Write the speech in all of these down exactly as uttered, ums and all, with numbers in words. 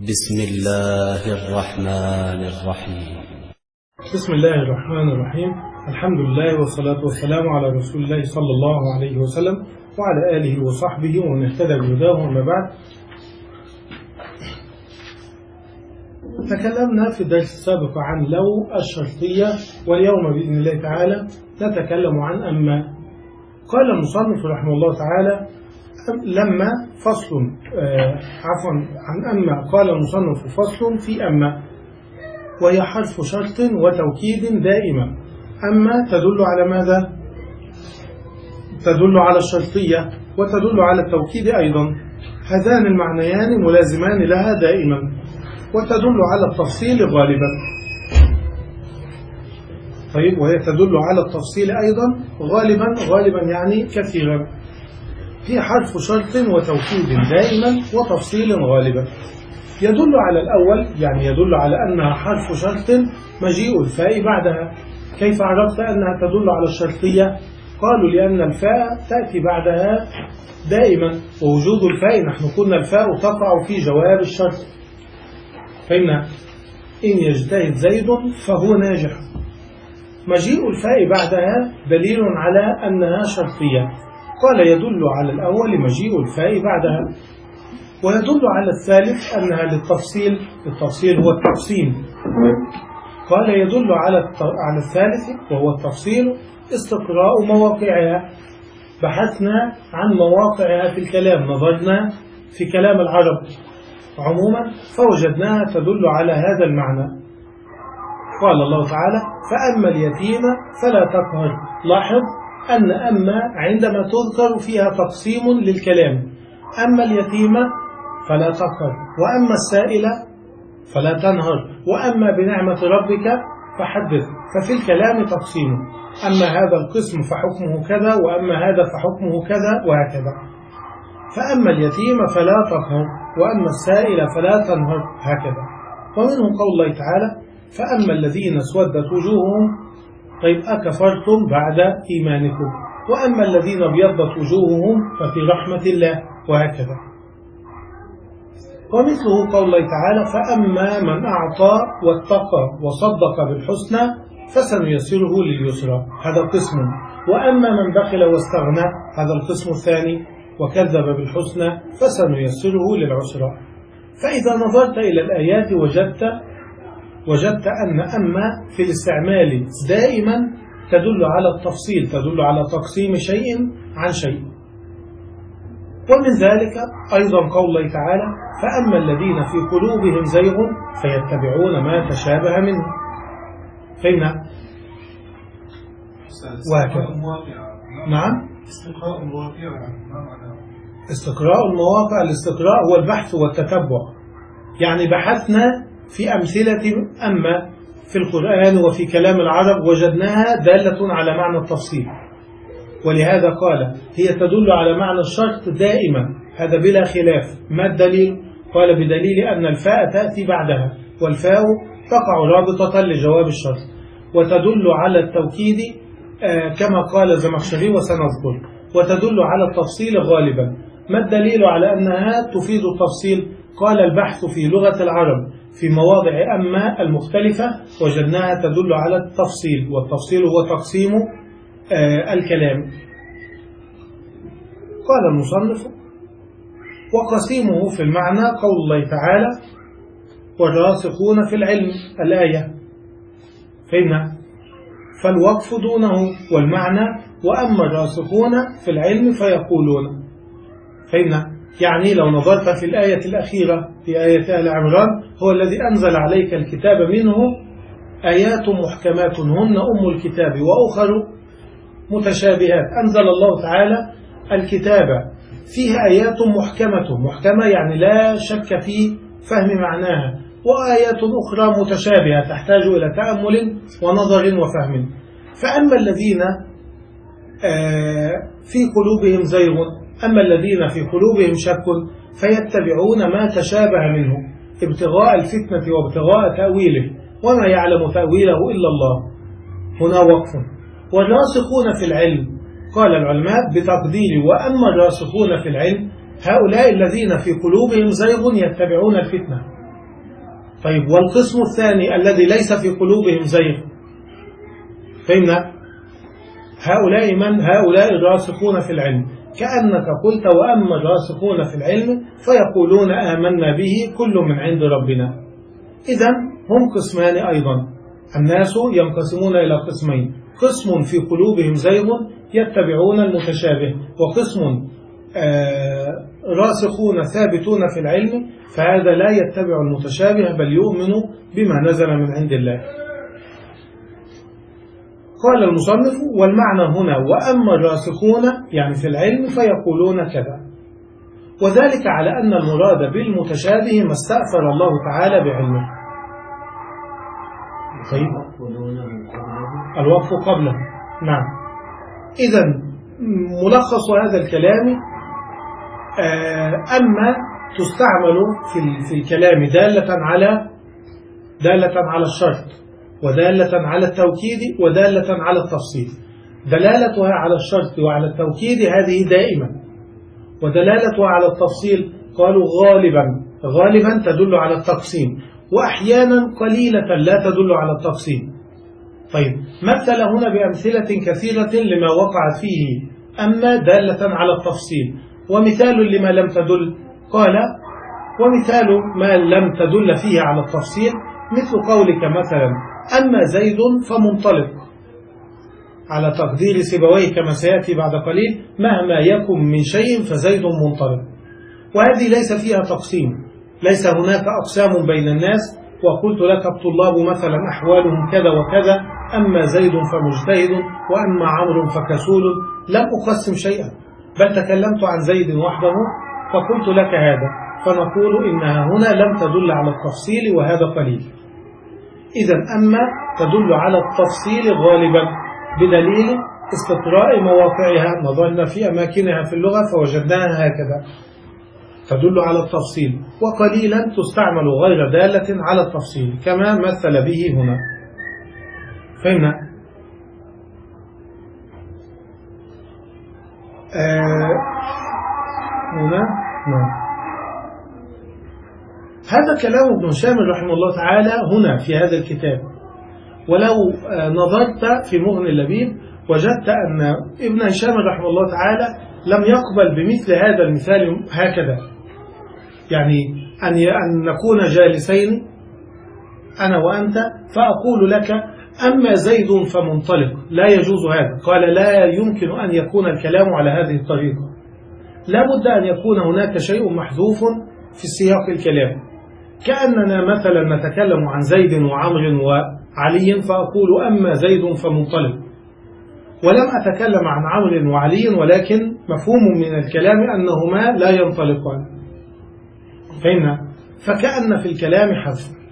بسم الله الرحمن الرحيم. بسم الله الرحمن الرحيم. الحمد لله والصلاة والسلام على رسول الله صلى الله عليه وسلم وعلى آله وصحبه ومن اهتدى بهداه. وما بعد، تكلمنا في الدرس السابق عن لو الشرطية، واليوم بإذن الله تعالى نتكلم عن أما. قال المصنف رحمه الله تعالى لما فصل آه عفوا عن أما. قال المصنف فصل في أما، وهي حرف شرط وتوكيد دائما. أما تدل على ماذا؟ تدل على الشرطية وتدل على التوكيد أيضا، هذان المعنيان ملازمان لها دائما، وتدل على التفصيل غالبا. طيب، وهي تدل على التفصيل أيضا غالبا. غالبا يعني كثيرا. هي حرف شرط وتوكيد دائما وتفصيل غالبا. يدل على الأول، يعني يدل على أنها حرف شرط مجيء الفاء بعدها. كيف عرفت أنها تدل على الشرطية؟ قالوا لأن الفاء تأتي بعدها دائما، ووجود الفاء نحن قلنا الفاء تقع في جواب الشرط. فإن إن يجتهد زيد فهو ناجح. مجيء الفاء بعدها دليل على أنها شرطية. قال يدل على الأول مجيء الفاء بعدها، ويدل على الثالث أنها للتفصيل. التفصيل هو التقسيم. قال يدل على على الثالث وهو التفصيل استقراء مواقعها. بحثنا عن مواقعها في الكلام، نظرنا في كلام العرب عموما فوجدناها تدل على هذا المعنى. قال الله تعالى فأما اليتيم فلا تقهر. لاحظ أن أما عندما تذكر فيها تقسيم للكلام. أما اليتيم فلا تقهر، وأما السائل فلا تنهر، وأما بنعمة ربك فحدث. ففي الكلام تقسيم، أما هذا القسم فحكمه كذا، وأما هذا فحكمه كذا، وهكذا. فأما اليتيم فلا تقهر، وأما السائل فلا تنهر، هكذا. ومنه قول الله تعالى فأما الذين اسودت وجوههم، طيب أكفرتم بعد إيمانكم، وأما الذين ابيضت وجوههم ففي رحمة الله، وهكذا. ومثله قول الله تعالى فأما من أعطى واتقى وصدق بالحسنى فسنيسره لليسرى، هذا قسم. وأما من بخل واستغنى، هذا القسم الثاني، وكذب بالحسنى فسنيسره للعسرى. فإذا نظرت إلى الآيات وجدت وجدت أن أما في الاستعمال دائما تدل على التفصيل، تدل على تقسيم شيء عن شيء. ومن ذلك أيضا قول الله تعالى فأما الذين في قلوبهم زيغ فيتبعون ما تشابه منه. فهمنا؟ وهكذا. نعم، استقراء المواقع. استقراء المواقع. الاستقراء هو البحث والتتبع، يعني بحثنا في أمثلة أما في القرآن وفي كلام العرب وجدناها دالة على معنى التفصيل، ولهذا قال هي تدل على معنى الشرط دائما، هذا بلا خلاف. ما الدليل؟ قال بدليل أن الفاء تأتي بعدها، والفاء تقع رابطة لجواب الشرط. وتدل على التوكيد آه كما قال الزمخشري وسنذكر. وتدل على التفصيل غالبا. ما الدليل على أنها تفيد التفصيل؟ قال البحث في لغة العرب في مواضع أما المختلفة وجدناها تدل على التفصيل، والتفصيل هو تقسيم آه الكلام. قال المصنف وقسيمه في المعنى قول الله تعالى والراسخون في العلم، الآية. فإن فالوقف دونه، والمعنى وأما الراسخون في العلم فيقولون. فإن يعني لو نظرت في الآية الأخيرة في آية آل عمران هو الذي أنزل عليك الكتاب منه آيات محكمات هن أم الكتاب وأخر متشابهات. أنزل الله تعالى الكتاب فيها آيات محكمة. محكمة يعني لا شك في فهم معناها، وآيات أخرى متشابهة تحتاج إلى تأمل ونظر وفهم. فأما الذين في قلوبهم زيغ، أما الذين في قلوبهم شك فيتبعون ما تشابه منه ابتغاء الفتنة وابتغاء تأويله وما يعلم تأويله إلا الله. هنا وقف. والراسخون في العلم، قال العلماء بتقدير وأما الراسخون في العلم هؤلاء الذين في قلوبهم زيغ يتبعون الفتنة. طيب والقسم الثاني الذي ليس في قلوبهم زيغ، فهمنا؟ هؤلاء من؟ هؤلاء الراسخون في العلم، كأنك قلت وأما الراسخون في العلم فيقولون آمنا به كل من عند ربنا. إذن هم قسمان أيضا، الناس ينقسمون إلى قسمين، قسم في قلوبهم زيغ يتبعون المتشابه، وقسم آه راسخون ثابتون في العلم فهذا لا يتبع المتشابه بل يؤمن بما نزل من عند الله. قال المصنف والمعنى هنا وأما الراسخون يعني في العلم فيقولون كذا، وذلك على أن المراد بالمتشابه ما استأثر الله تعالى بعلمه. طيب الوقف قبله. نعم. إذن ملخص هذا الكلام أما تستعمل في الكلام دالة على دالة على الشرط ودالة على التوكيد ودالة على التفصيل. دلالتها على الشرط وعلى التوكيد هذه دائما، ودلالتها على التفصيل قالوا غالبا غالبا تدل على التقسيم، وأحيانا قليلة لا تدل على التقسيم. طيب مثل هنا بأمثلة كثيرة لما وقعت فيه أما دالة على التفصيل، ومثال لما لم تدل قال ومثال ما لم تدل فيه على التفصيل مثل قولك مثلا أما زيد فمنطلق، على تقدير سيبويه كما سيأتي بعد قليل مهما يكن من شيء فزيد منطلق، وهذه ليس فيها تقسيم، ليس هناك أقسام بين الناس وقلت لك الطلاب مثلا أحوالهم كذا وكذا، أما زيد فمجتهد وأما عمرو فكسول، لم أقسم شيئا بل تكلمت عن زيد وحده فقلت لك هذا، فنقول إنها هنا لم تدل على التفصيل وهذا قليل. إذن أما تدل على التفصيل غالبا بدليل استقراء مواقعها، نظرنا في أماكنها في اللغة فوجدناها هكذا تدل على التفصيل، وقليلا تستعمل غير دالة على التفصيل كما مثل به هنا. فهمنا؟ آه هنا نعم. هذا كلام ابن هشام رحمه الله تعالى هنا في هذا الكتاب، ولو نظرت في مغني اللبيب وجدت أن ابن هشام رحمه الله تعالى لم يقبل بمثل هذا المثال هكذا، يعني أن أن نكون جالسين أنا وأنت فأقول لك أما زيد فمنطلق، لا يجوز هذا. قال لا يمكن أن يكون الكلام على هذه الطريقة، لا بد أن يكون هناك شيء محذوف في سياق الكلام، كأننا مثلا نتكلم عن زيد وعمر وعلي فأقول أما زيد فمنطلق، ولم أتكلم عن عمر وعلي ولكن مفهوم من الكلام أنهما لا ينطلقان. فهمنا؟ فكأن في الكلام حذف.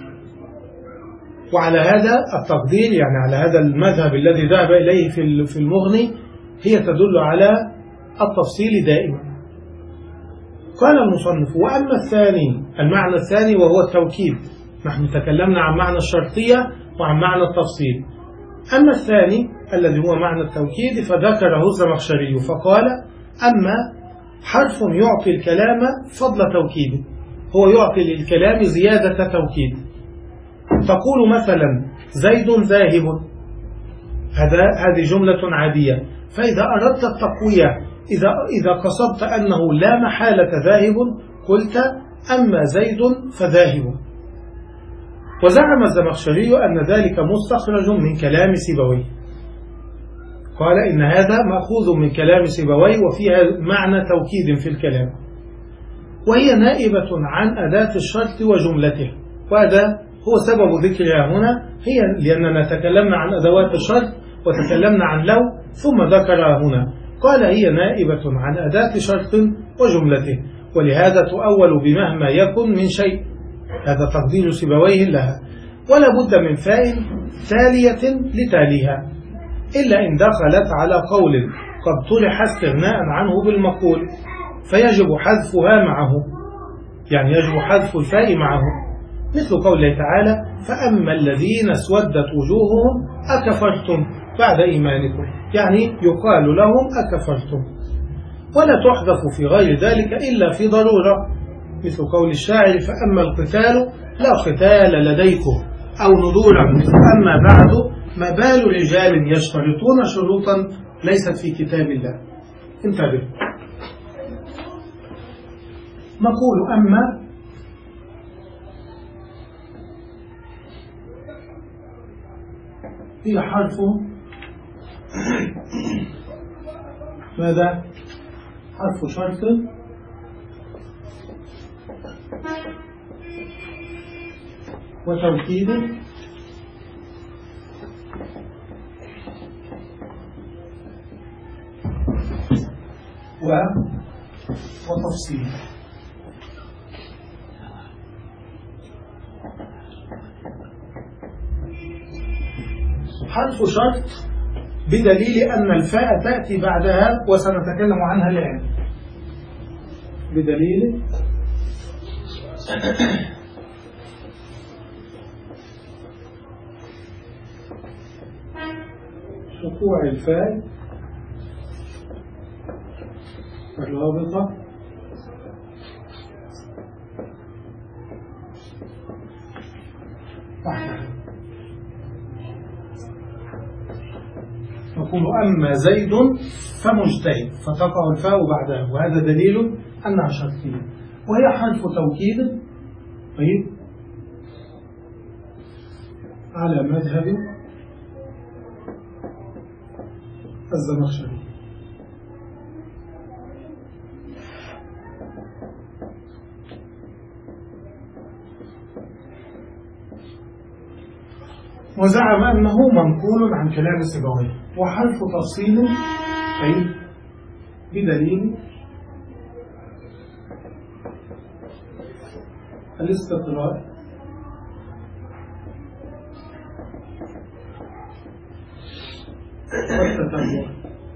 وعلى هذا التقدير يعني على هذا المذهب الذي ذهب إليه في المغني هي تدل على التفصيل دائما. قال المصنف وأما الثاني المعنى الثاني وهو التوكيد، نحن تكلمنا عن معنى الشرطية وعن معنى التفصيل، أما الثاني الذي هو معنى التوكيد فذكره الزمخشري فقال أما حرف يعطي الكلام فضل توكيد، هو يعطي للكلام زيادة توكيد. تقول مثلا زيد ذاهب، هذا هذه جملة عادية، فإذا أردت التقوية إذا إذا قصدت أنه لا محالة ذاهب قلت أما زيد فذاهب. وزعم الزمخشري أن ذلك مستخرج من كلام سيبويه، قال إن هذا مأخوذ من كلام سيبويه وفيها معنى توكيد في الكلام، وهي نائبة عن أداة الشرط وجملته، وهذا هو سبب ذكرها هنا، هي لأننا تكلمنا عن أدوات الشرط وتكلمنا عن لو ثم ذكرها هنا، قال هي نائبة عن أداة شرط وجملته، ولهذا تؤول بمهما يكن من شيء، هذا تقدير سيبويه لها، ولا بد من فاء تالية لتاليها، إلا إن دخلت على قول قد طرح استغناء عنه بالمقول فيجب حذفها معه، يعني يجب حذف الفاء معه، مثل قوله تعالى فأما الذين اسودت وجوههم أكفرتم بعد إيمانكم، يعني يقال لهم أكفرتم، ولا تحذف في غير ذلك إلا في ضرورة، مثل قول الشاعر فأما القتال لا قتال لديكم أو نضولا، أما بعد ما بال رجال يشترطون شروطا ليست في كتاب الله. انتبه، نقول أما هي حرف ماذا؟ حرف شرط وتوكيد و وتفصيل. حرف شرط بدليل أن الفاء تأتي بعدها وسنتكلم عنها الآن. بدليل وقوع الفاء الرابطة تحتها. نقول أما زيد فمجتهد فتقع الفاء بعدها، وهذا دليل أنها شرطية، وهي حرف توكيد. طيب، على مذهب الزمخشري. وزعم أنه منقول عن كلام سيبويه. وحرف تفصيل أي بدليل الاستقراء والتتبع.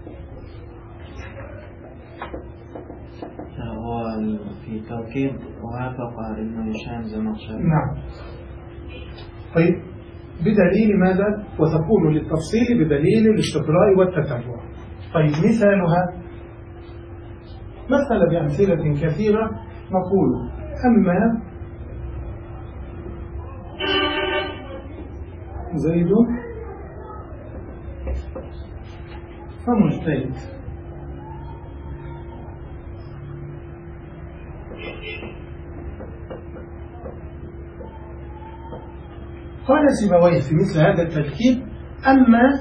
هو في توكيد وافق ابن هشام زمخشري. نعم. طيب، بدليل ماذا؟ وتكون للتفصيل بدليل الاستقراء والتتبع. طيب، مثالها مثل بأمثلة كثيرة. نقول أما زيد فمجتهد. قال سيبويه في مثل هذا التركيب: أما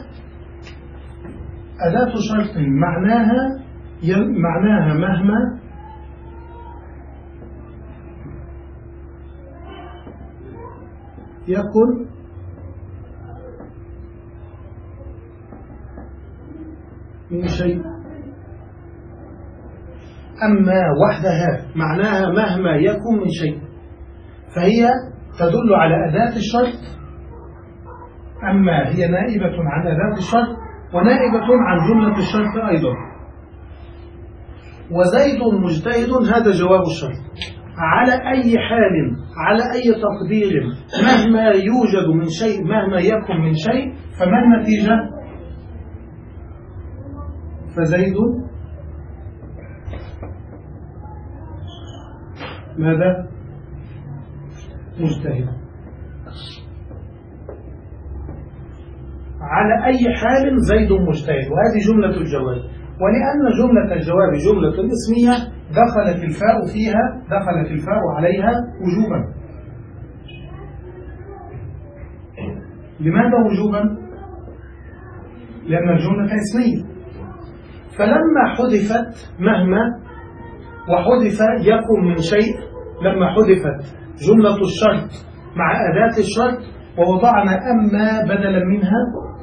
أداة شرط معناها معناها مهما يكن من شيء. أما وحدها معناها مهما يكن من شيء، فهي تدل على أداة الشرط. أما هي نائبة عن أداة الشرط ونائبة عن جملة الشرط أيضا. وزيد مجتهد هذا جواب الشرط على أي حال، على أي تقدير، مهما يوجد من شيء، مهما يكن من شيء، فما النتيجة؟ فزيد ماذا؟ مجتهد على أي حال زيد مجتهد، وهذه جملة الجواب. ولأن جملة الجواب جملة اسمية دخلت الفاء فيها، دخلت الفاء عليها وجوبا. لماذا وجوبا؟ لأن الجملة اسمية. فلما حذفت مهما وحذف يكن من شيء، لما حذفت جملة الشرط مع أداة الشرط ووضعنا أما بدلا منها،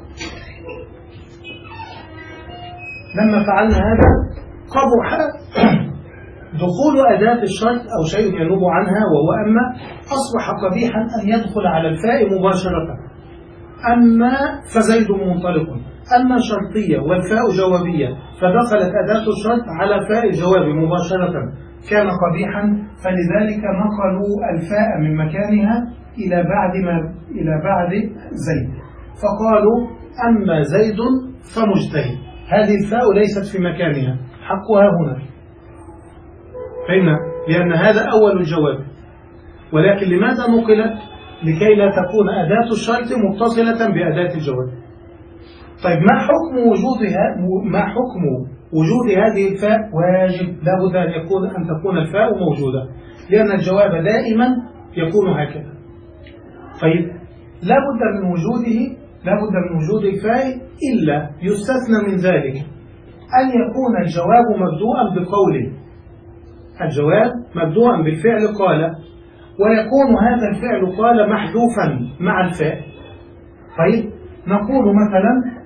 لما فعلنا هذا قبح دخول أداة الشرط أو شيء ينوب عنها وهو أما، أصبح قبيحا أن يدخل على الفاء مباشرة. أما فزيد منطلق، أما شرطية والفاء جوابية، فدخلت أداة الشرط على فاء الجواب مباشرة، كان قبيحا. فلذلك نقلوا الفاء من مكانها إلى بعد ما إلى بعد زيد، فقالوا أما زيد فمجتهد. هذه الفاء ليست في مكانها، حقها هنا، فإن لأن هذا أول الجواب. ولكن لماذا نقلت؟ لكي لا تكون أداة الشرط متصلة بأداة الجواب. طيب ما حكم وجودها؟ ما حكم وجود هذه الفاء؟ واجب، لا بد أن يكون أن تكون الفاء موجودة، لأن الجواب دائما يكون هكذا. طيب لا بد من وجوده، لا بد من وجود الفاء، إلا يستثنى من ذلك أن يكون الجواب مبدوءا بقول، الجواب مبدوءا بالفعل قال، ويكون هذا الفعل قال محذوفا مع الفاء. طيب نقول مثلا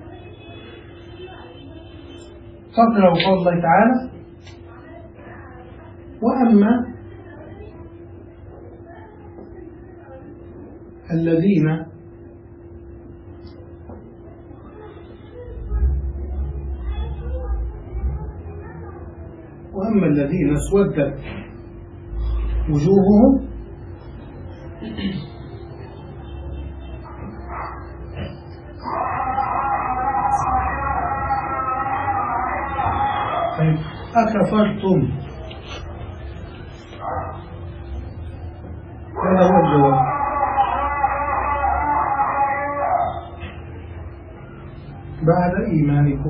تقرأ قول الله تعالى: وأما الذين وأما الذين اسودت وجوههم طيب أكفرتم، هذا هو الجواب. بعد إيمانكم.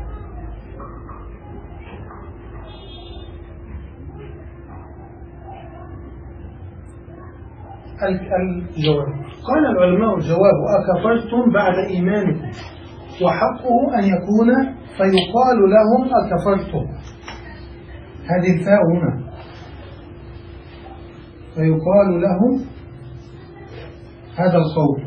الجواب قال العلماء: الجواب أكفرتم بعد إيمانكم، وحقه أن يكون فيقال لهم أكفرتم، هذه الفاء هنا، فيقال لهم هذا القول.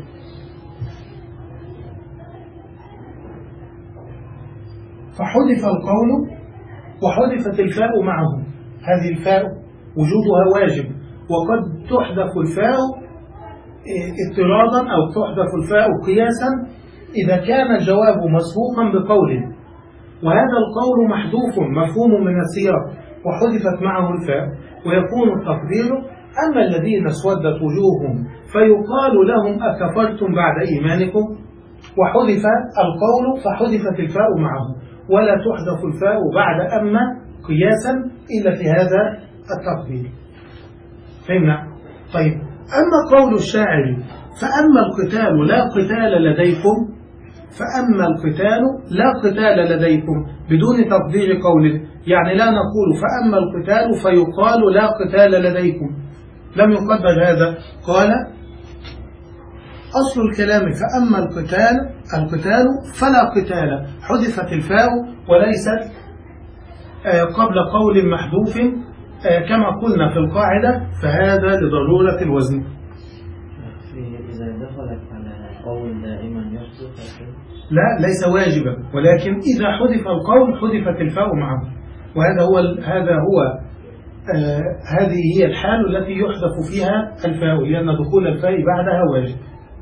فحذف القول وحذفت الفاء معه، هذه الفاء وجودها واجب، وقد تحذف الفاء اضطرادا أو تحذف الفاء قياسا إذا كان الجواب مسبوقا بقول، وهذا القول محذوف مفهوم من السياق وحذفت معه الفاء، ويكون التقدير: أما الذين اسودت وجوههم فيقال لهم أكفرتم بعد إيمانكم، وحذف القول فحذفت الفاء معه، ولا تحذف الفاء بعد أما قياسا إلا في هذا التقدير. فهمنا؟ طيب أما قول الشاعر: فأما القتال لا قتال لديكم، فأما القتال لا قتال لديكم بدون تقدير قوله، يعني لا نقول فأما القتال فيقال لا قتال لديكم، لم يقدر هذا. قال: أصل الكلام فأما القتال القتال فلا قتال، حذفت الفاء وليست قبل قول محذوف كما قلنا في القاعدة، فهذا لضرورة الوزن. إذا دخلت على قول دائما يحذف، لا ليس واجبا، ولكن إذا حذف القول حذفت الفاء معه، وهذا هو هذا هو آه هذه هي الحال التي يحذف فيها الفاء، لأن دخول الفاء بعدها واجب.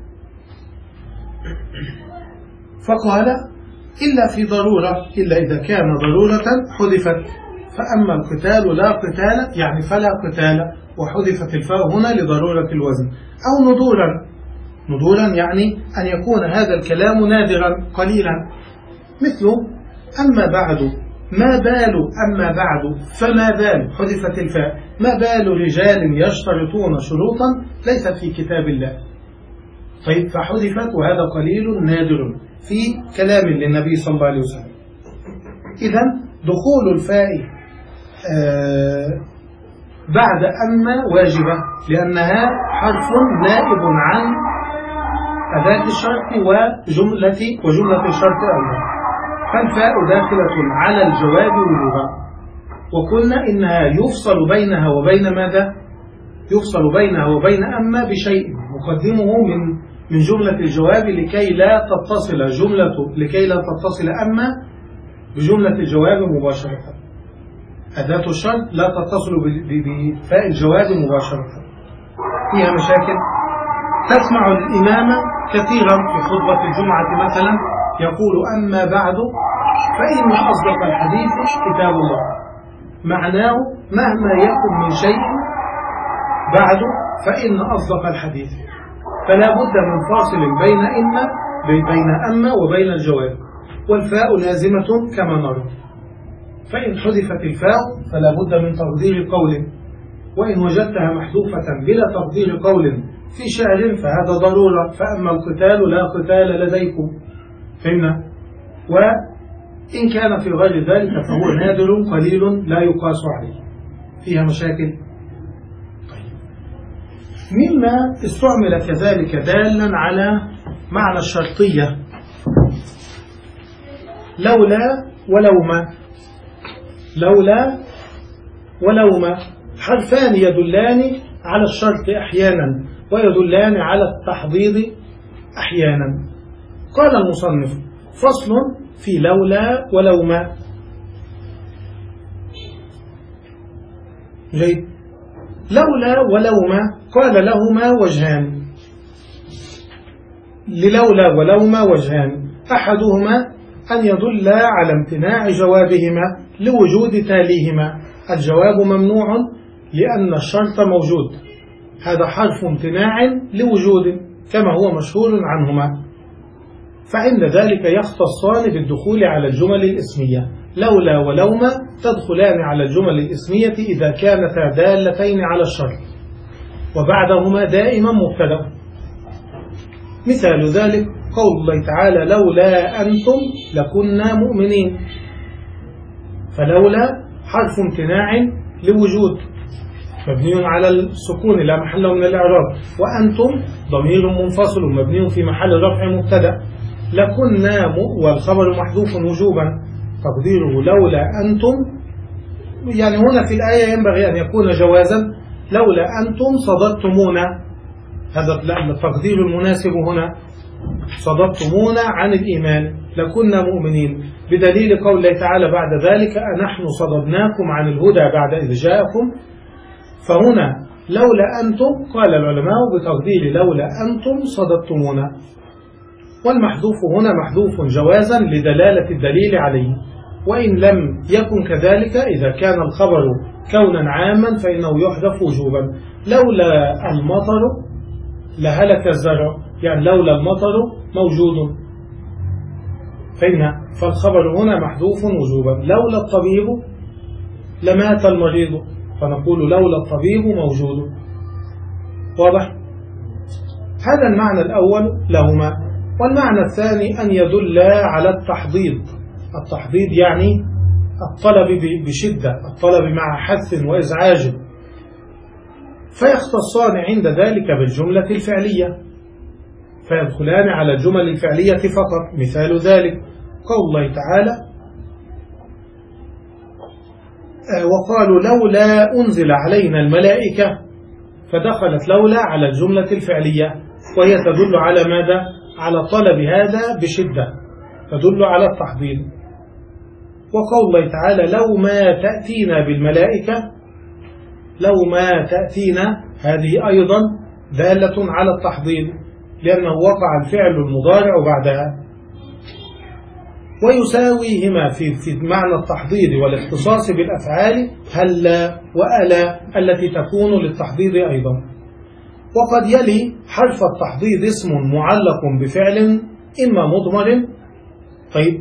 فقال: إلا في ضرورة، إلا إذا كان ضرورة حذفت. فأما القتال لا قتال يعني فلا قتال، وحذفت الفاء هنا لضرورة الوزن. أو نذورا، نذورا يعني أن يكون هذا الكلام نادرا قليلا، مثل أما بعد، ما بال، أما بعد فما بال، حذفت الفاء، ما بال رجال يشترطون شروطا ليست في كتاب الله. طيب فحذفت، وهذا قليل نادر في كلام للنبي صلى الله عليه وسلم. إذن دخول الفاء آه بعد أما واجبة، لأنها حرف نائب عن أداة الشرط وجملة وجملة الشرط أيضا، فالفاء داخلة على الجواب وجوبا. وقلنا إنها يفصل بينها وبين ماذا؟ يفصل بينها وبين أما بشيء مقدمه من من جملة الجواب لكي لا تتصل جملة لكي لا تتصل أما بجملة الجواب مباشرة. أداة الشرط لا تتصل بفاء الجواب مباشرة، فيها مشاكل. تسمع الإمام كثيرا في خطبة الجمعة مثلا يقول: أما بعد فإن أصدق الحديث كتاب الله، معناه مهما يكن من شيء بعد فإن أصدق الحديث، فلا بد من فاصل بين إما بين أما وبين الجواب، والفاء لازمة كما نرى. فإن حذفت الفاء فلا بد من تقدير قول، وإن وجدتها محذوفة بلا تقدير قول في شعر فهذا ضرورة، فأما القتال لا قتال لديكم. فهمنا؟ وإن كان في غير ذلك فهو نادر قليل لا يقاس عليه. فيها مشاكل. طيب. مما استعمل كذلك دالا على معنى الشرطية لولا ولوما. لولا ولوما حرفان يدلان على الشرط أحيانا ويدلان على التحضيض أحيانا. قال المصنف: فصل في لولا ولوما. جيد. لولا ولوما قال لهما وجهان، للولا ولوما وجهان، أحدهما أن يدل على امتناع جوابهما لوجود تاليهما. الجواب ممنوع لأن الشرط موجود، هذا حرف امتناع لوجود كما هو مشهور عنهما، فعند ذلك يختصان بالدخول على الجمل الإسمية. لولا ولوما تدخلان على الجمل الإسمية إذا كانتا دالتين على الشرط وبعدهما دائما مبتدأ. مثال ذلك قول الله تعالى: لولا أنتم لكنا مؤمنين. فلولا حرف امتناع لوجود مبني على السكون لا محل من الإعراب، وأنتم ضمير منفصل مبني في محل رفع مبتدأ. لكنا والخبر محذوف وجوبا تقديره لولا أنتم، يعني هنا في الآية ينبغي أن يكون جوازا لولا أنتم صددتمونا، هذا التقدير المناسب هنا، صددتمونا عن الإيمان لكنا مؤمنين، بدليل قول الله تعالى بعد ذلك: أنحن صددناكم عن الهدى بعد إذ جاءكم. فهنا لولا أنتم قال العلماء بتقدير لولا أنتم صددتمونا، والمحذوف هنا محذوف جوازا لدلالة الدليل عليه، وإن لم يكن كذلك إذا كان الخبر كونا عاما فإنه يحذف وجوبا. لولا المطر لهلك الزرع، يعني لولا المطر موجود، فإن فالخبر هنا محذوف وجوبا. لولا الطبيب لمات المريض، فنقول لولا الطبيب موجود. واضح؟ هذا المعنى الأول لهما. والمعنى الثاني أن يدل على التحضيض. التحضيض يعني الطلب بشدة، الطلب مع حث وإزعاج، فيختصان عند ذلك بالجملة الفعلية، فيدخلان على الجمل الفعلية فقط. مثال ذلك قول الله تعالى: وقالوا لولا أنزل علينا الملائكة، فدخلت لولا على الجملة الفعلية، وهي تدل على ماذا؟ على طلب هذا بشدة، تدل على التحضيض. وقول الله تعالى: لو ما تأتينا بالملائكة، لو ما تأتينا، هذه أيضا دالة على التحضيض لأنه وقع الفعل المضارع بعدها. ويساويهما في في معنى التحضيض والاختصاص بالأفعال هلا وألا التي تكون للتحضيض أيضا. وقد يلي حرف التحضيض اسم معلق بفعل إما مضمر، طيب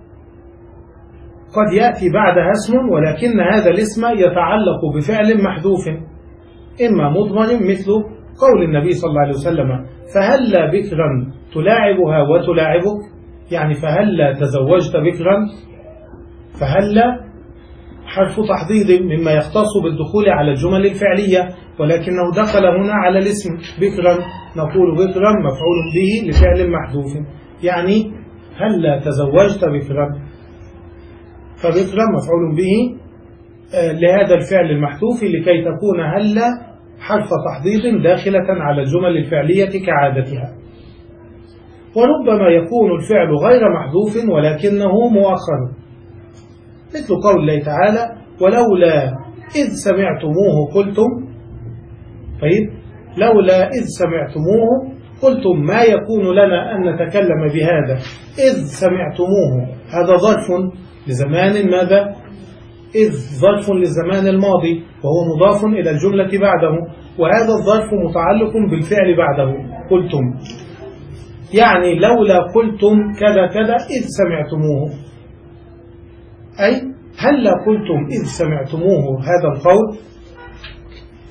قد يأتي بعدها اسم ولكن هذا الاسم يتعلق بفعل محذوف إما مضمر، مثل قول النبي صلى الله عليه وسلم: فهلا بكرا تلاعبها وتلاعبك، يعني فهلا تزوجت بكرا. فهلا حرف تحضيض مما يختص بالدخول على الجمل الفعلية، ولكنه دخل هنا على الاسم بكرا، نقول بكرا مفعول به لفعل محذوف، يعني هلا تزوجت بكرا، فبكرا مفعول به لهذا الفعل المحذوف لكي تكون هلا حرف تحضيض داخلة على الجمل الفعلية كعادتها. وربما يكون الفعل غير محذوف ولكنه مؤخر، مثل قول الله تعالى: ولولا إذ سمعتموه قلتم. طيب لولا إذ سمعتموه قلتم ما يكون لنا أن نتكلم بهذا إذ سمعتموه، هذا ظرف لزمان ماذا؟ إذ ظرف للزمان الماضي وهو مضاف إلى الجملة بعده، وهذا الظرف متعلق بالفعل بعده قلتم، يعني لولا قلتم كذا كذا إذ سمعتموه، أي هل قلتم إذ سمعتموه هذا القول؟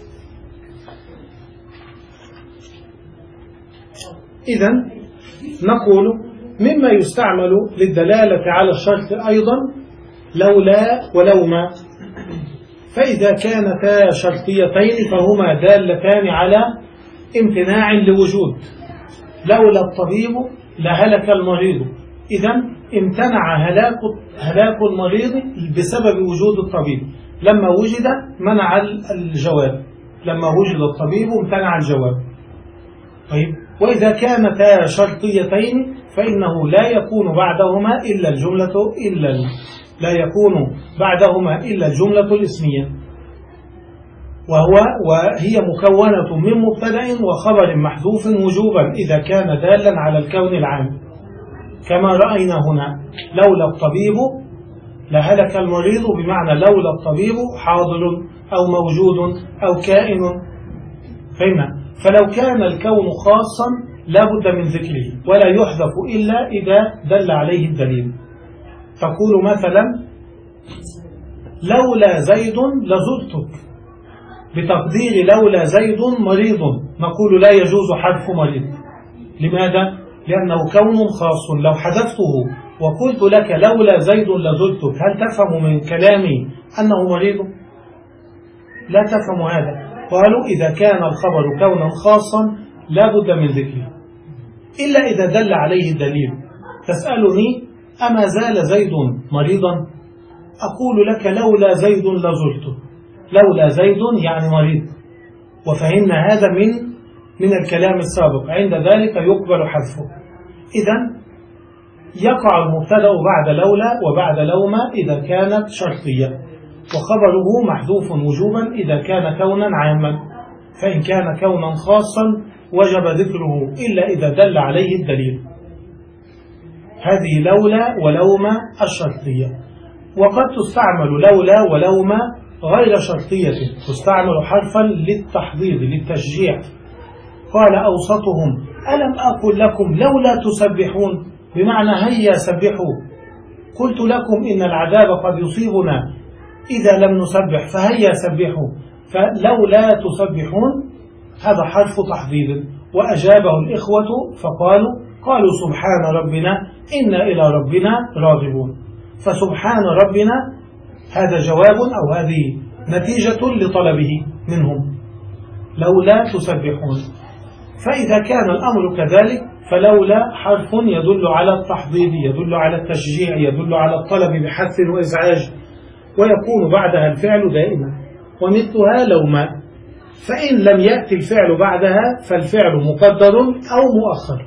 إذن نقول مما يستعمل للدلالة على الشرط أيضا لولا ولوما، فإذا كانتا شرطيتين فهما دالتان على امتناع لوجود. لولا الطبيب لهلك المريض، إذن امتنع هلاك هلاك المريض بسبب وجود الطبيب. لما وجد منع الجواب، لما وجد الطبيب امتنع الجواب. طيب، وإذا كانتا شرطيتين فإنه لا يكون بعدهما إلا الجملة إلا لا يكون بعدهما إلا الجملة الاسمية، وهو وهي مكونة من مبتدأ وخبر محذوف وجوبا إذا كان دالا على الكون العام، كما رأينا هنا. لولا الطبيب لهلك المريض، بمعنى لولا الطبيب حاضر أو موجود أو كائن. فهمنا؟ فلو كان الكون خاصا لا بد من ذكره، ولا يحذف إلا إذا دل عليه الدليل. تقول مثلا لولا زيد لزرتك، بتقدير لولا زيد مريض، نقول لا يجوز حذف مريض. لماذا؟ لأنه كون خاص. لو حذفته وقلت لك لولا زيد لزرتك، هل تفهم من كلامي أنه مريض؟ لا تفهم هذا. قالوا إذا كان الخبر كونا خاصا لا بد من ذكره إلا إذا دل عليه الدليل. تسألني أما زال زيد مريضا؟ أقول لك لولا زيد لزرته. لولا زيد يعني مريض، وفهمنا هذا من من الكلام السابق. عند ذلك يقبل حذفه. إذن يقع المبتدأ بعد لولا وبعد لوما إذا كانت شرطية، وخبره محذوف وجوبا إذا كان كونا عاما. فإن كان كونا خاصا وجب ذكره إلا إذا دل عليه الدليل. هذه لولا ولوما الشرطية. وقد تستعمل لولا ولوما غير شرطية، تستعمل حرفا للتحضيض للتشجيع. قال أوسطهم ألم أقل لكم لولا تسبحون، بمعنى هيا سبحوا. قلت لكم إن العذاب قد يصيبنا إذا لم نسبح، فهيا سبحوا. فلولا تسبحون هذا حرف تحضيض. وأجابه الإخوة فقالوا قالوا سبحان ربنا إنا إلى ربنا راغبون. فسبحان ربنا هذا جواب أو هذه نتيجة لطلبه منهم، لولا تسبحون. فإذا كان الأمر كذلك فلولا حرف يدل على التحضيض، يدل على التشجيع، يدل على الطلب بحث وإزعاج، ويكون بعدها الفعل دائما. ومثلها لوما، فإن لم يأتي الفعل بعدها فالفعل مقدر أو مؤخر.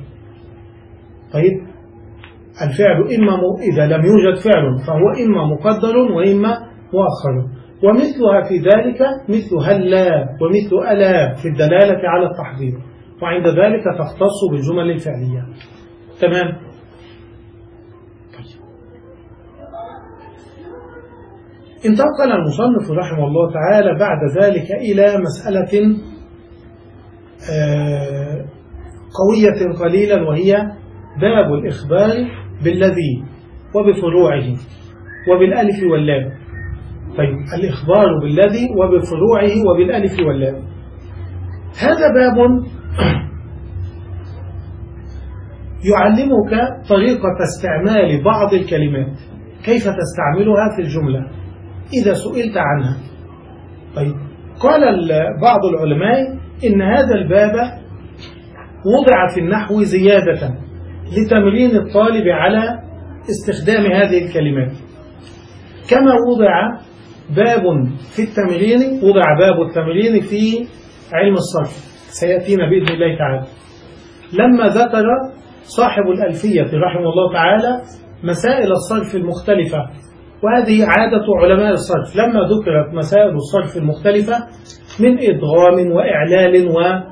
طيب، الفعل إما إذا لم يوجد فعل فهو إما مقدر وإما مؤخر. ومثلها في ذلك مثل هلا ومثل ألا في الدلالة على التحضير، وعند ذلك تختص بالجمل الفعلية. تمام. انتقل المصنف رحمه الله تعالى بعد ذلك إلى مسألة قوية قليلا، وهي باب الإخبار بالذي وبفروعه وبالألف واللام. طيب، الإخبار بالذي وبفروعه وبالألف واللام هذا باب يعلمك طريقة استعمال بعض الكلمات، كيف تستعملها في الجملة إذا سئلت عنها. طيب، قال بعض العلماء إن هذا الباب وضع في النحو زيادة لتمرين الطالب على استخدام هذه الكلمات، كما وضع باب في التمرين، وضع باب التمرين في علم الصرف سيأتينا بإذن الله تعالى. لما ذكر صاحب الألفية رحمه الله تعالى مسائل الصرف المختلفة، وهذه عادة علماء الصرف، لما ذكرت مسائل الصرف المختلفة من إدغام وإعلال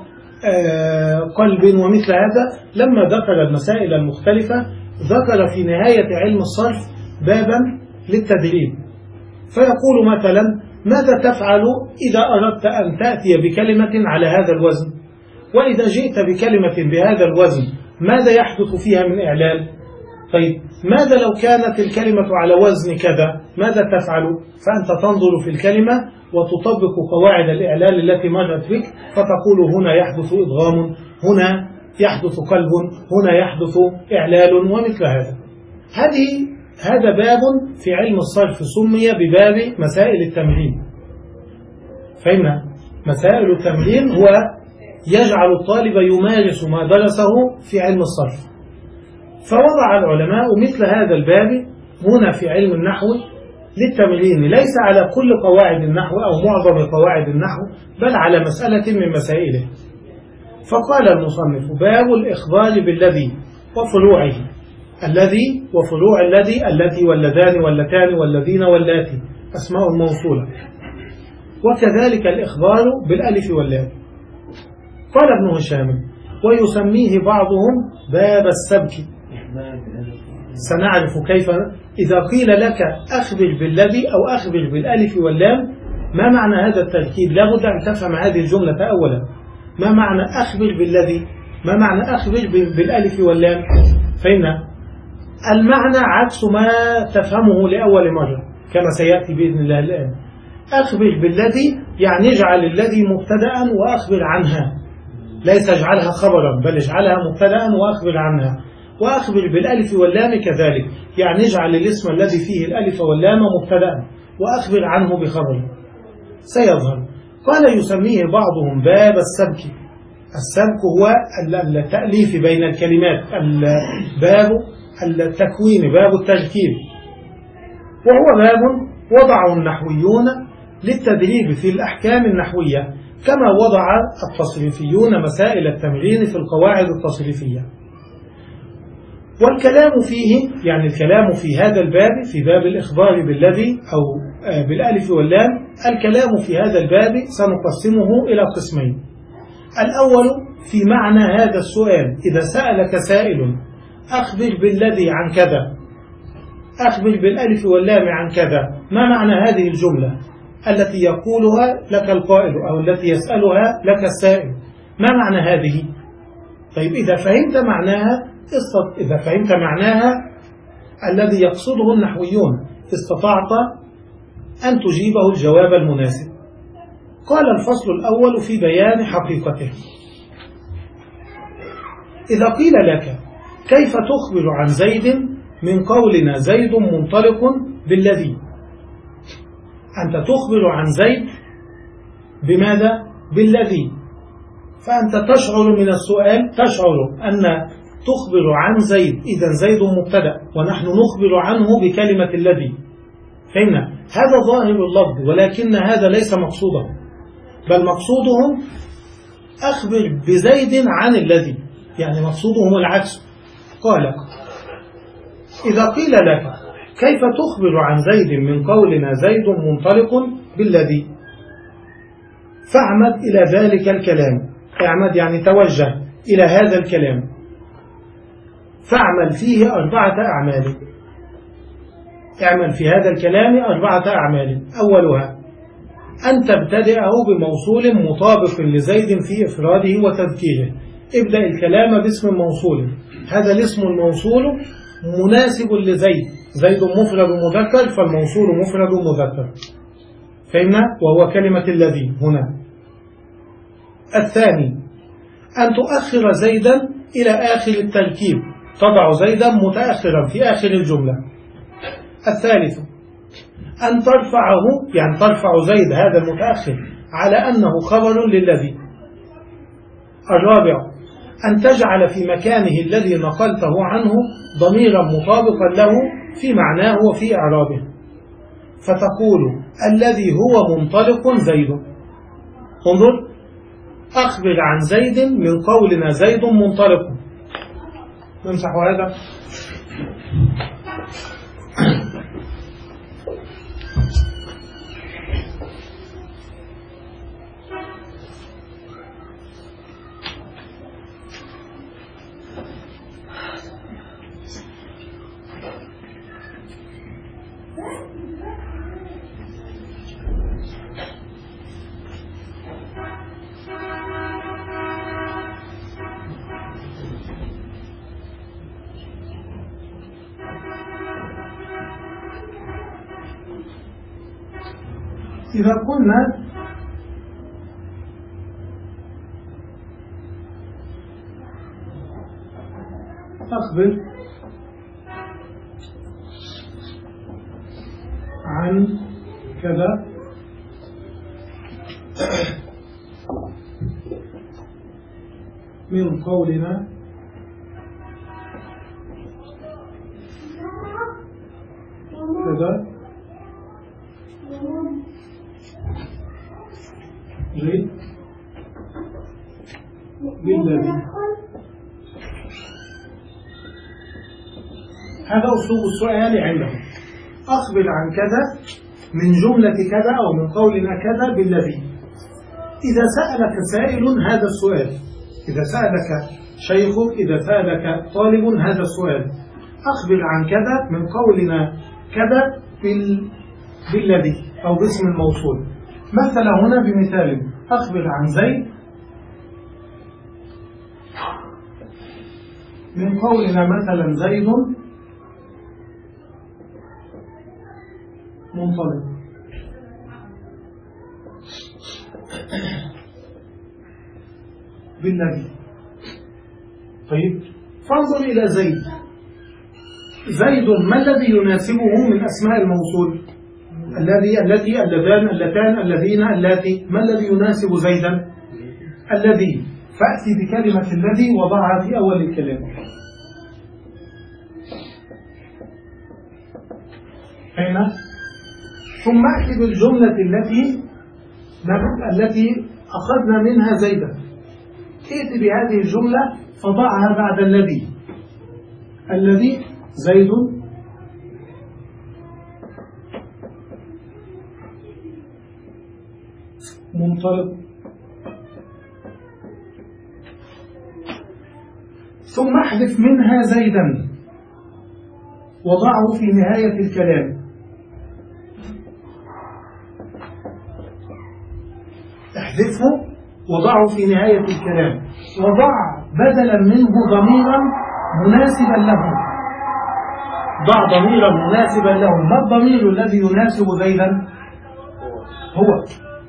وقلب ومثل هذا، لما ذكر المسائل المختلفة ذكر في نهاية علم الصرف بابا للتدريب، فيقول مثلا ماذا تفعل إذا أردت أن تأتي بكلمة على هذا الوزن، وإذا جئت بكلمة بهذا الوزن ماذا يحدث فيها من إعلال؟ طيب، ماذا لو كانت الكلمة على وزن كذا ماذا تفعل؟ فأنت تنظر في الكلمة وتطبق قواعد الإعلال التي مرت بك، فتقول هنا يحدث إدغام، هنا يحدث قلب، هنا يحدث إعلال ومثل هذا. هذه هذا باب في علم الصرف سمي بباب مسائل التمرين. فإن مسائل التمرين هو يجعل الطالب يمارس ما درسه في علم الصرف. فوضع العلماء مثل هذا الباب هنا في علم النحو للتمرين، ليس على كل قواعد النحو أو معظم قواعد النحو، بل على مسألة من مسائله. فقال المصنف: باب الإخبار بالذي وفروعه. الذي وفروع الذي، التي واللذان واللتان والذين واللاتي أسماء موصولة، وكذلك الإخبار بالألف واللام. قال ابن هشام: ويسميه بعضهم باب السبك. سنعرف كيف إذا قيل لك أخبر بالذي أو أخبر بالألف واللام ما معنى هذا التركيب. لابد أن تفهم هذه الجملة أولا. ما معنى أخبر بالذي؟ ما معنى أخبر بالألف واللام؟ فإن المعنى عكس ما تفهمه لأول مرة كما سيأتي بإذن الله الآن. أخبر بالذي يعني اجعل الذي مبتدأ وأخبر عنها، ليس اجعلها خبرا بل اجعلها مبتدأ وأخبر عنها. وأخبر بالألف واللام كذلك، يعني اجعل الاسم الذي فيه الألف واللام مبتدأ وأخبر عنه بخبر سيظهر. قال: يسميه بعضهم باب السبك. السبك هو التأليف بين الكلمات، باب التكوين، باب التركيب، وهو باب وضعه النحويون للتدريب في الأحكام النحوية، كما وضع التصريفيون مسائل التمرين في القواعد التصريفية. والكلام فيه، يعني الكلام في هذا الباب، في باب الإخبار بالذي أو بالألف واللام، الكلام في هذا الباب سنقسمه إلى قسمين. الأول في معنى هذا السؤال. إذا سألك سائل: أخبر بالذي عن كذا، أخبر بالألف واللام عن كذا، ما معنى هذه الجملة التي يقولها لك القائل أو التي يسألها لك السائل؟ ما معنى هذه؟ طيب إذا فهمت معناها إذا فهمت معناها الذي يقصده النحويون استطعت أن تجيبه الجواب المناسب. قال: الفصل الأول في بيان حقيقته. إذا قيل لك: كيف تخبر عن زيد من قولنا زيد منطلق بالذي؟ أنت تخبر عن زيد بماذا؟ بالذي. فأنت تشعر من السؤال، تشعر أن تخبر عن زيد، إذا زيد مبتدأ ونحن نخبر عنه بكلمة الذي. فإن هذا ظاهر اللفظ، ولكن هذا ليس مقصوده، بل مقصودهم أخبر بزيد عن الذي، يعني مقصودهم العكس. قال: إذا قيل لك: كيف تخبر عن زيد من قولنا زيد منطلق بالذي؟ فاعمد إلى ذلك الكلام. اعمد يعني توجه إلى هذا الكلام، فاعمل فيه أربعة أعمال. اعمل في هذا الكلام أربعة أعمال. أولها أن تبتدئه بموصول مطابق لزيد في إفراده وتذكيره. ابدأ الكلام باسم موصول، هذا الاسم الموصول مناسب لزيد، زيد مفرد مذكر فالموصول مفرد مذكر، فهمنا؟ وهو كلمة الذي هنا. الثاني أن تؤخر زيدا إلى آخر التركيب، تضع زيدا متأخرا في آخر الجملة. الثالث أن ترفعه، يعني ترفع زيد هذا المتأخر على أنه خبر للذي. الرابع أن تجعل في مكانه الذي نقلته عنه ضميرا مطابقا له في معناه وفي إعرابه، فتقول: الذي هو منطلق زيد. انظر: أخبر عن زيد من قولنا زيد منطلق. نمسح هذا. إذا قلنا أخبر عن كذا من قولنا كذا جيد بالذي. هذا أسلوب السؤال عندهم. أخبر عن كذا من جملة كذا أو من قولنا كذا بالذي. إذا سألك سائل هذا السؤال، إذا سألك شيخ، إذا سألك طالب هذا السؤال، أخبر عن كذا من قولنا كذا بال... بالذي أو باسم الموصول. مثل هنا بمثال: أخبر عن زيد من قولنا مثلا زيد منطلق. بالذي. طيب، فانظر إلى زيد. زيد ما الذي يناسبه من أسماء الموصول؟ الذي، التي، اللذان، اللتان، الذين، اللاتي. ما الذي يناسب زيدا؟ الذي. فأتي بكلمة الذي وضعها في أول الكلام. هنا ثم أتي بالجملة التي التي أخذنا منها زيدا. ائت بهذه الجملة فضعها بعد الذي. الذي زيد منطلق. ثم احذف منها زيدا وضعه في نهاية الكلام. احذفه وضعه في نهاية الكلام. وضع بدلا منه ضميرا مناسبا له. ضع ضميرا مناسبا له. ما الضمير الذي يناسب زيدا؟ هو.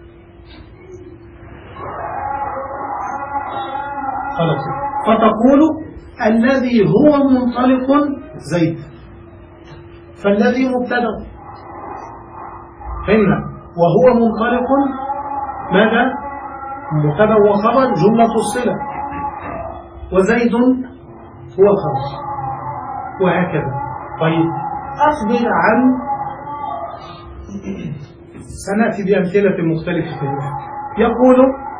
خلاص. فتقول الذي هو منطلق زيد. فالذي مبتدأ. فهمنا. وهو منطلق ماذا؟ مبتدأ وخبر جملة الصلة. وزيد هو الخبر. وهكذا. طيب، أخبر عن، سنأتي بأمثلة مختلفة. يقول: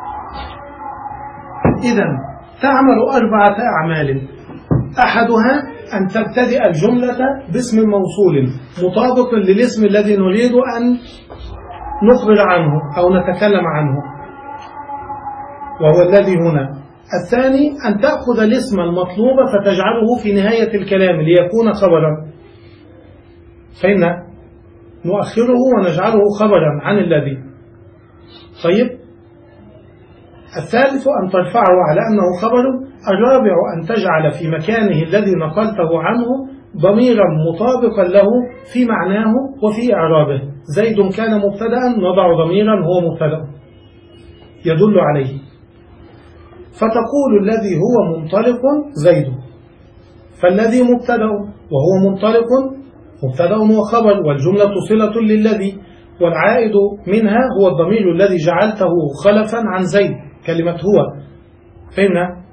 إذن تعمل أربعة أعمال، أحدها أن تبتدئ الجملة باسم موصول مطابق للاسم الذي نريد أن نخبر عنه أو نتكلم عنه، وهو الذي هنا. الثاني أن تأخذ الاسم المطلوب فتجعله في نهاية الكلام ليكون خبرا. فإن نؤخره ونجعله خبرا عن الذي. طيب، الثالث أن ترفعه على أنه خبر. الرابع أن تجعل في مكانه الذي نقلته عنه ضميرا مطابقا له في معناه وفي إعرابه. زيد كان مبتدأ، نضع ضميرا هو مبتدأ يدل عليه. فتقول الذي هو منطلق زيد. فالذي مبتدأ وهو منطلق مبتدأ وخبر، والجملة صلة للذي، والعائد منها هو الضمير الذي جعلته خلفا عن زيد، كلمة هو. فهمنا؟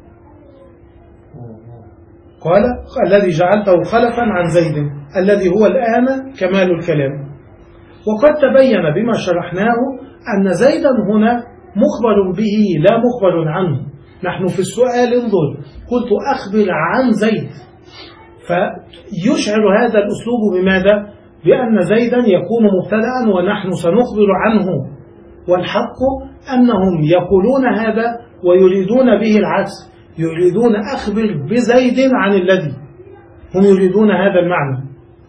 قال: الذي جعلته خلفا عن زيد، الذي هو الآن كمال الكلام. وقد تبين بما شرحناه أن زيدا هنا مخبر به لا مخبر عنه. نحن في السؤال انظر، قلت أخبر عن زيد، فيشعر هذا الأسلوب بماذا؟ بأن زيدا يكون مبتدأ ونحن سنخبر عنه، والحق أنهم يقولون هذا ويريدون به العكس، يريدون أخبر بزيد عن الذي، هم يريدون هذا المعنى.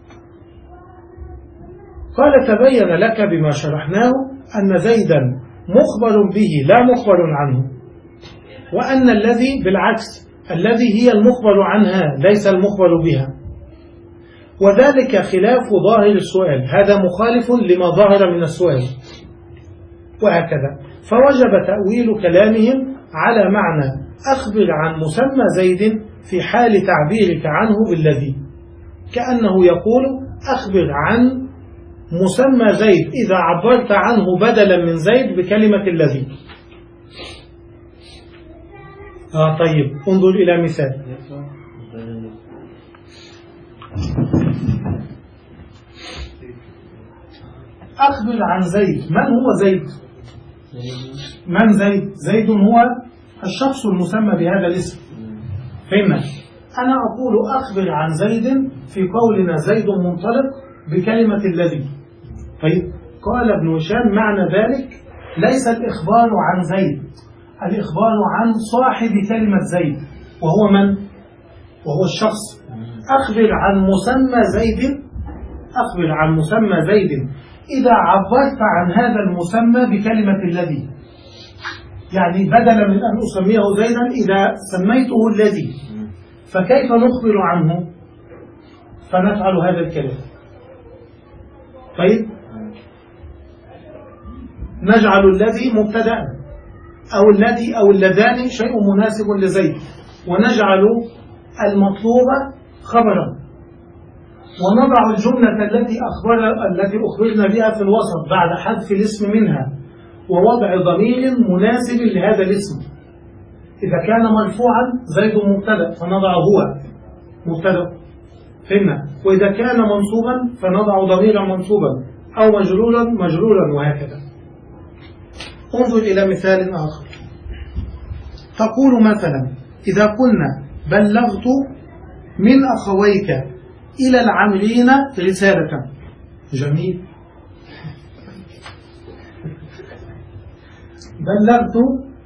قال: تبين لك بما شرحناه أن زيدا مخبر به لا مخبر عنه، وأن الذي بالعكس، الذي هي المخبر عنها ليس المخبر بها، وذلك خلاف ظاهر السؤال، هذا مخالف لما ظهر من السؤال، وهكذا. فوجب تأويل كلامهم على معنى أخبر عن مسمى زيد في حال تعبيرك عنه بالذي، كأنه يقول أخبر عن مسمى زيد إذا عبرت عنه بدلا من زيد بكلمة الذي. آه طيب انظر إلى مثال. أخبر عن زيد. من هو زيد؟ من زيد؟ زيد هو الشخص المسمى بهذا الاسم. فهمنا؟ أنا أقول أخبر عن زيد في قولنا زيد منطلق بكلمة الذي. طيب قال ابن هشام معنى ذلك ليس الإخبار عن زيد، الإخبار عن صاحب كلمة زيد وهو من؟ وهو الشخص. أخبر عن مسمى زيد، أخبر عن مسمى زيد إذا عبرت عن هذا المسمى بكلمة الذي، يعني بدلا من أن أسميه زيدا إذا سميته الذي، فكيف نخبر عنه؟ فنفعل هذا الكلام. طيب نجعل الذي مبتدأ أو الذي أو اللذان شيء مناسب لزيد، ونجعل المطلوب خبرا، ونضع الجملة التي أخبر التي أخبرنا بها في الوسط بعد حذف الاسم منها ووضع ضمير مناسب لهذا الاسم. إذا كان مرفوعا زيد مبتدأ فنضع هو مبتدأ، فهمنا؟ وإذا كان منصوبا فنضع ضميرا منصوبا أو مجرورا مجرورا وهكذا. انظر إلى مثال آخر. تقول مثلا إذا قلنا بلغت من أخويك إلى العاملين رسالة. جميل. بلغت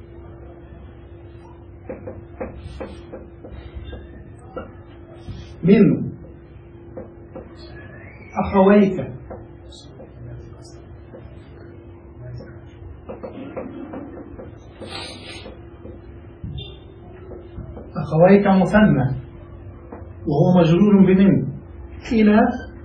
من أخويك أخويك مثنى وهو مجرور بمن إلى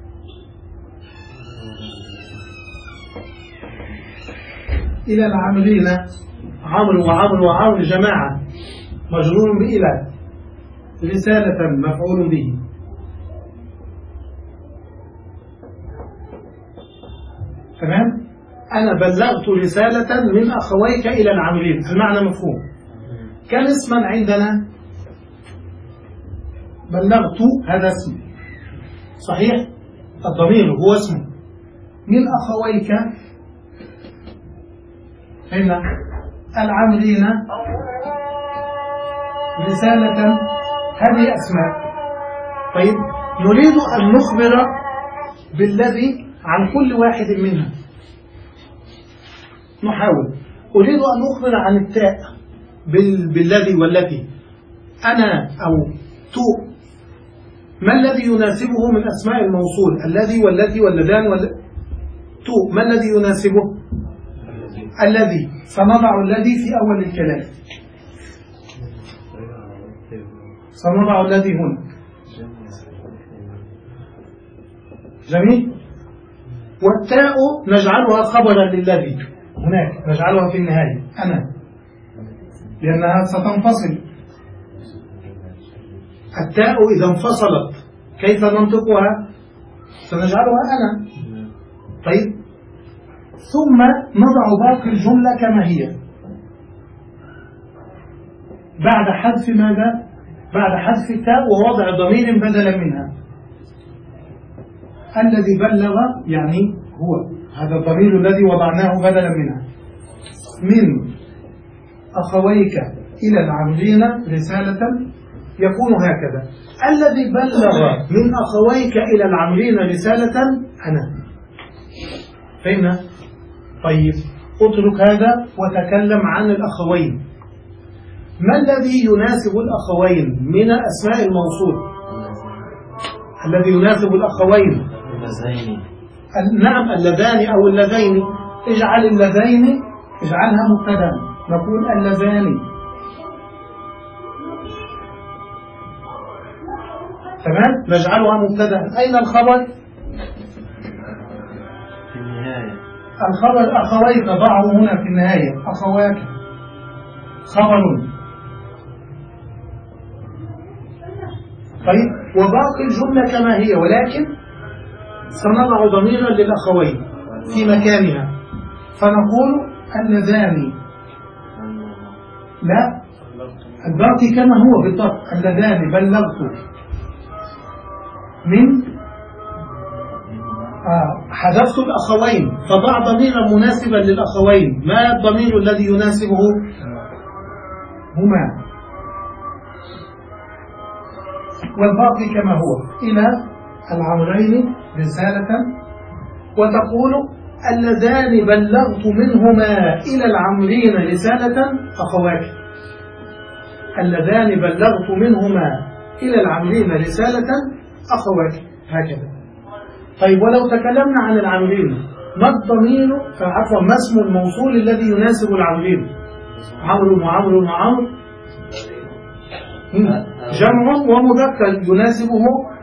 إلى العاملين، عمرو وعمرو وعمرو جماعة مجرور بإلى، رسالة مفعول به. تمام؟ أنا بلغت رسالة من أخويك إلى العاملين، المعنى مفهوم. كان اسما عندنا بلغت هذا اسم صحيح، الضمير هو اسمه. من أخويك هنا العاملين رسالة، هذه أسماء. طيب نريد أن نخبر بالذي عن كل واحد منها. نحاول. أريد أن أخبر عن التاء بالذي والتي. أنا أو تو، ما الذي يناسبه من أسماء الموصول؟ الذي والتي واللذان وال... تو، ما الذي يناسبه؟ الذي، سنضع الذي في أول الكلام، سنضع الذي هنا. جميل. والتاء نجعلها خبرا للذي هناك، نجعلها في النهاية أنا، لأنها ستنفصل. التاء إذا انفصلت كيف ننطقها؟ سنجعلها أنا. طيب ثم نضع باقي الجملة كما هي بعد حذف ماذا؟ بعد حذف التاء ووضع ضمير بدلا منها. الذي بلغ يعني هو هذا الضمير الذي وضعناه بدلا منها. من أخويك إلى العاملين رسالة يكون هكذا: الذي بلغ من أخويك إلى العاملين رسالة أنا. فهمنا؟ طيب اترك هذا وتكلم عن الأخوين. ما الذي يناسب الأخوين من أسماء الموصول؟ الذي يناسب الأخوين اللذين. نعم اللذان أو اللذين. اجعل اللذين اجعلها مبتدا، نقول اللذان. تمام؟ نجعلها مبتدا. أين الخبر؟ في النهاية. الخبر أخويك ضعه هنا في النهاية، أخواك خبر. طيب وباقي الجملة كما هي، ولكن سنضع ضميرا للأخوين في مكانها، فنقول اللذان. لا، الباقي كما هو بالضبط، اللذان بلغت من آه حذفت الأخوين، فضع ضميرا مناسبا للأخوين. ما الضمير الذي يناسبه؟ هما. والباقي كما هو إلى العمرين رسالة، وتقول اللذان بلغت منهما إلى العمرين رسالة أخواك. اللذان بلغت منهما إلى العمرين رسالة أخواك، هكذا. طيب ولو تكلمنا عن العاملين، ما الضمير عفوا ما اسم الموصول الذي يناسب العاملين؟ عمرو وعمرو وعمرو، جمع ومذكر يناسبه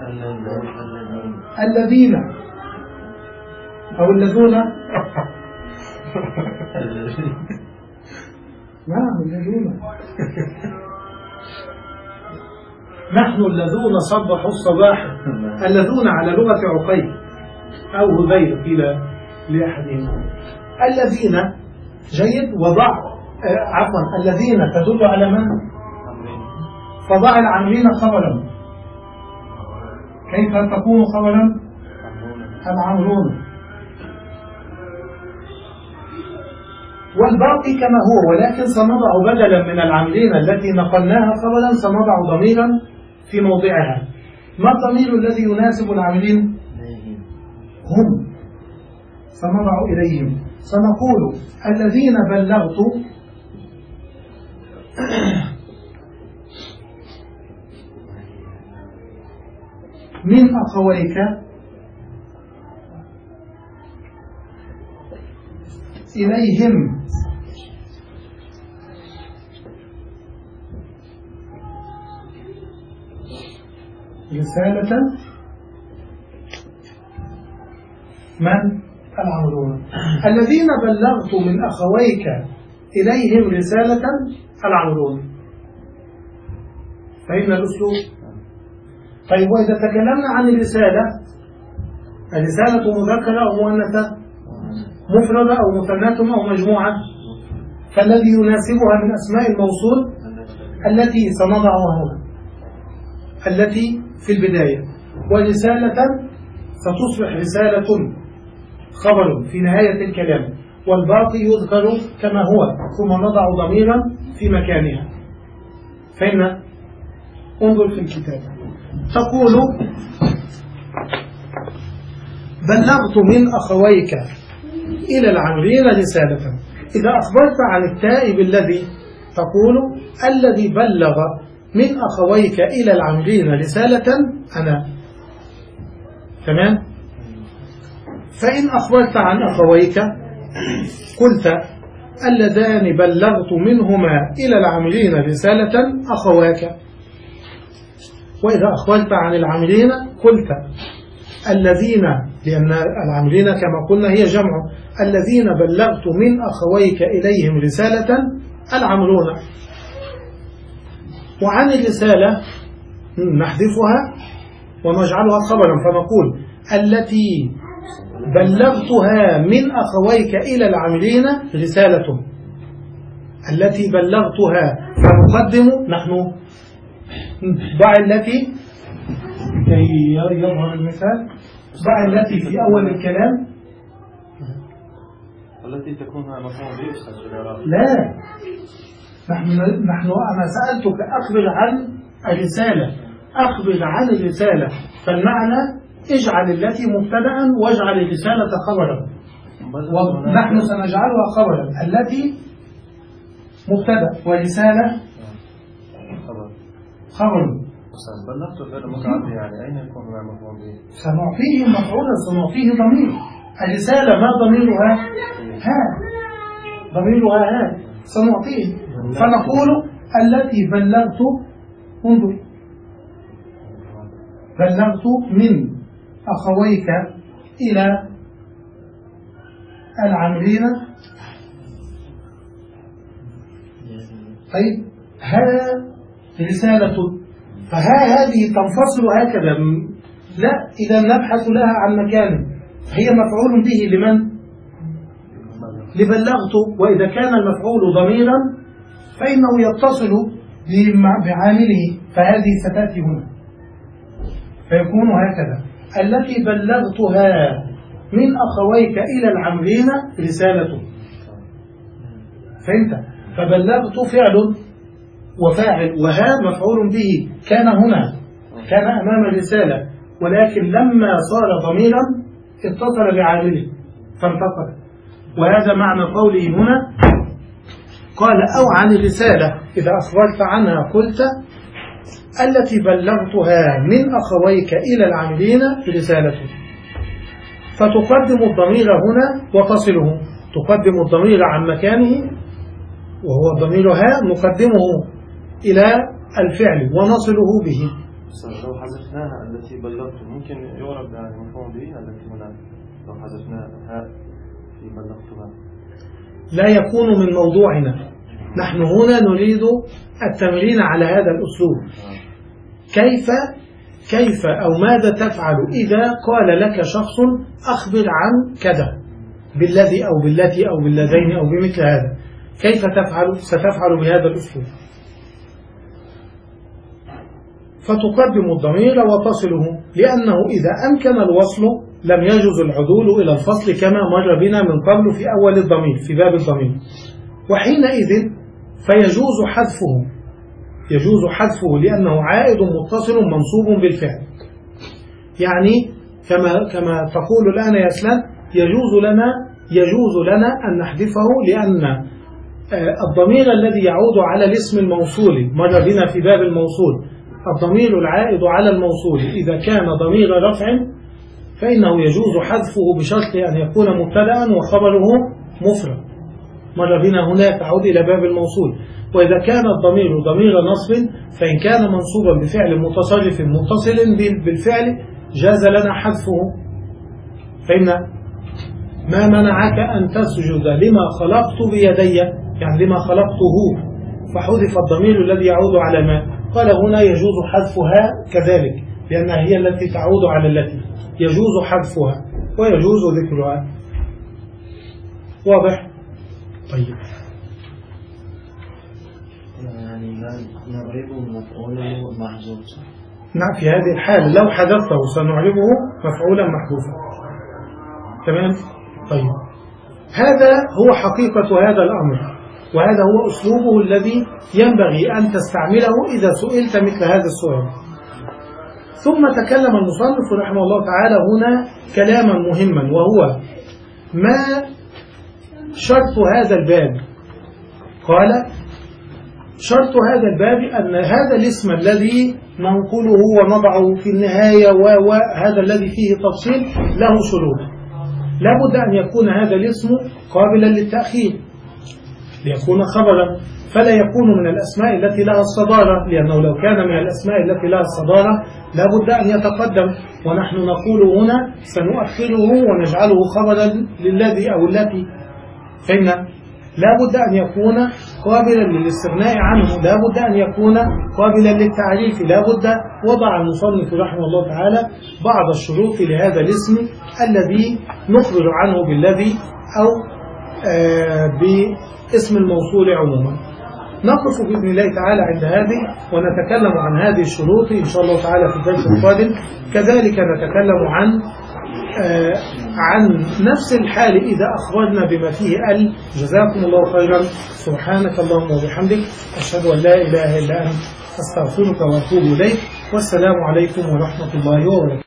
الذين أو الذين. نعم الذين. نحن الذين صبحوا الصباح، الذين على لغة عقيل أو هذيل إلى لأحدهم. الذين جيد، وضع آه عفوا الذين تدل على من؟ فضع العاملين خبرا. كيف تكون خبرا؟ العاملون. والباقي كما هو، ولكن سنضع بدلا من العاملين التي نقلناها خبرا سنضع ضميرا في موضعها. ما الضمير الذي يناسب العاملين؟ هم. سنضع إليهم، سنقول الذين بلغت من أخويك إليهم رسالة من؟ العمرون. الذين بلغت من أخويك إليهم رسالة العمرون. فهمنا الأسلوب؟ طيب وإذا تكلمنا عن الرسالة، الرسالة مذكرة أو مؤنثة؟ مفردة أو مثناة أو مجموعة؟ فالذي يناسبها من أسماء الموصول التي سنضعها هنا، التي في البداية. ورسالة ستصبح رسالة خبر في نهاية الكلام، والباقي يذكر كما هو، ثم نضع ضميرا في مكانها. فإن انظر في الكتاب، تقول بلغت من أخويك إلى العاملين رسالة. إذا أخبرت عن التائب الذي، تقول الذي بلغ من أخويك إلى العاملين رسالة أنا. تمام؟ فإن أخبرت عن أخويك قلت اللذان بلغت منهما إلى العاملين رسالة أخواك. وإذا أخبرت عن العاملين قلت الذين، لأن العاملين كما قلنا هي جمع، الذين بلغت من أخويك إليهم رسالة العاملون. وعن الرسالة نحذفها ونجعلها خبرا، فنقول التي بلغتها من أخويك إلى العاملين رسالة. التي بلغتها فنقدم نحن ضع التي كي يظهر المثال، ضع التي في أول الكلام، التي تكون مفعول به. لا، نحن نحن أنا سألتك أخبر عن الرسالة، أخبر عن الرسالة، فالمعنى اجعل التي مبتدأ واجعل الرسالة خبرا، ونحن سنجعلها خبرا. التي مبتدأ ورسالة خبر. بلغت غير متعدي، يعني أين يكون مفعول به؟ سنعطيه مفعولا، سنعطيه ضمير. الرسالة ما ضميرها؟ ها، ضميرها ها، سنعطيه. فنقول التي بلغت، انظر، بلغت من أخويك إلى العاملين. طيب ها رسالة فها هذه تنفصل هكذا، لا، إذا نبحث لها عن مكان، هي مفعول به لمن؟ لبلغت. وإذا كان المفعول ضميرا فإنه يتصل بعامله، فهذه ستأتي هنا فيكون هكذا: التي بلغتها من أخويك إلى العمرين رسالته. فهمت؟ فبلغت فعل وفاعل، وها مفعول به، كان هنا، كان أمام الرسالة، ولكن لما صار ضميرا اتصل بعامله فانتقل. وهذا معنى قوله هنا قال: أو عن الرسالة إذا أخبرت عنها قلت التي بلغتها من أخويك إلى العاملين رسالته. فتقدم الضمير هنا وتصله، تقدم الضمير عن مكانه وهو ضميرها، نقدمه إلى الفعل ونصله به. لو حذفناها التي بلغته ممكن يعرب يعني مفهوم به التي هنا، لو حذفناها في بلغتها لا يكون من موضوعنا. نحن هنا نريد التمرين على هذا الأسلوب. كيف كيف أو ماذا تفعل إذا قال لك شخص أخبر عن كذا بالذي أو بالتي أو باللذين أو بمثل هذا، كيف تفعل؟ ستفعل بهذا الأسلوب. فتقدم الضمير وتصله، لأنه إذا أمكن الوصل لم يجوز العدول إلى الفصل كما مر بنا من قبل في أول الضمير في باب الضمير. وحينئذ فيجوز حذفه، يجوز حذفه لأنه عائد متصل منصوب بالفعل. يعني كما كما تقول الآن يا اسلام، يجوز لنا يجوز لنا أن نحذفه، لأن الضمير الذي يعود على الاسم الموصول مر بنا في باب الموصول، الضمير العائد على الموصول إذا كان ضمير رفع فإنه يجوز حذفه بشرط أن يكون مبتدأ وخبره مفرد، مر بنا هناك تعود إلى باب الموصول. وإذا كان الضمير ضمير نصب فإن كان منصوبا بفعل متصرف متصل بالفعل جاز لنا حذفه. فإن ما منعك أن تسجد لما خلقت بيدي، يعني لما خلقته، فحذف الضمير الذي يعود على ما. قال هنا يجوز حذفها كذلك، لأنها هي التي تعود على التي، يجوز حذفها ويجوز ذكرها. واضح؟ طيب، يعني نعربه مفعولا محذوف. نعم، في هذه الحالة لو حذفته سنعربه مفعولا محذوفا. تمام؟ طيب، هذا هو حقيقة هذا الأمر، وهذا هو أسلوبه الذي ينبغي أن تستعمله إذا سئلت مثل هذا السؤال. ثم تكلم المصنف رحمه الله تعالى هنا كلاما مهما، وهو ما شرط هذا الباب. قال: شرط هذا الباب أن هذا الاسم الذي ننقله ونضعه في النهاية وهذا الذي فيه تفصيل له شروط. لابد أن يكون هذا الاسم قابلا للتأخير ليكون خبرا، فلا يكون من الأسماء التي لها الصدارة، لأنه لو كان من الأسماء التي لها الصدارة لابد أن يتقدم، ونحن نقول هنا سنؤخره ونجعله خبرا للذي أو التي. فإن لابد أن يكون قابلا للاستغناء عنه، لابد أن يكون قابلا للتعريف، لابد وضع المصنف رحمه الله تعالى بعض الشروط لهذا الاسم الذي نخبر عنه بالذي أو آه باسم الموصول عموما. نقف بإذن الله تعالى عند هذه ونتكلم عن هذه الشروط إن شاء الله تعالى في الدرس القادم. كذلك نتكلم عن آه عن نفس الحال إذا أخبرنا بما فيه ال. جزاكم الله خيرا. سبحانك اللهم وبحمدك، أشهد أن لا إله إلا أنت، أستغفرك وأتوب إليك، والسلام عليكم ورحمة الله وبركاته.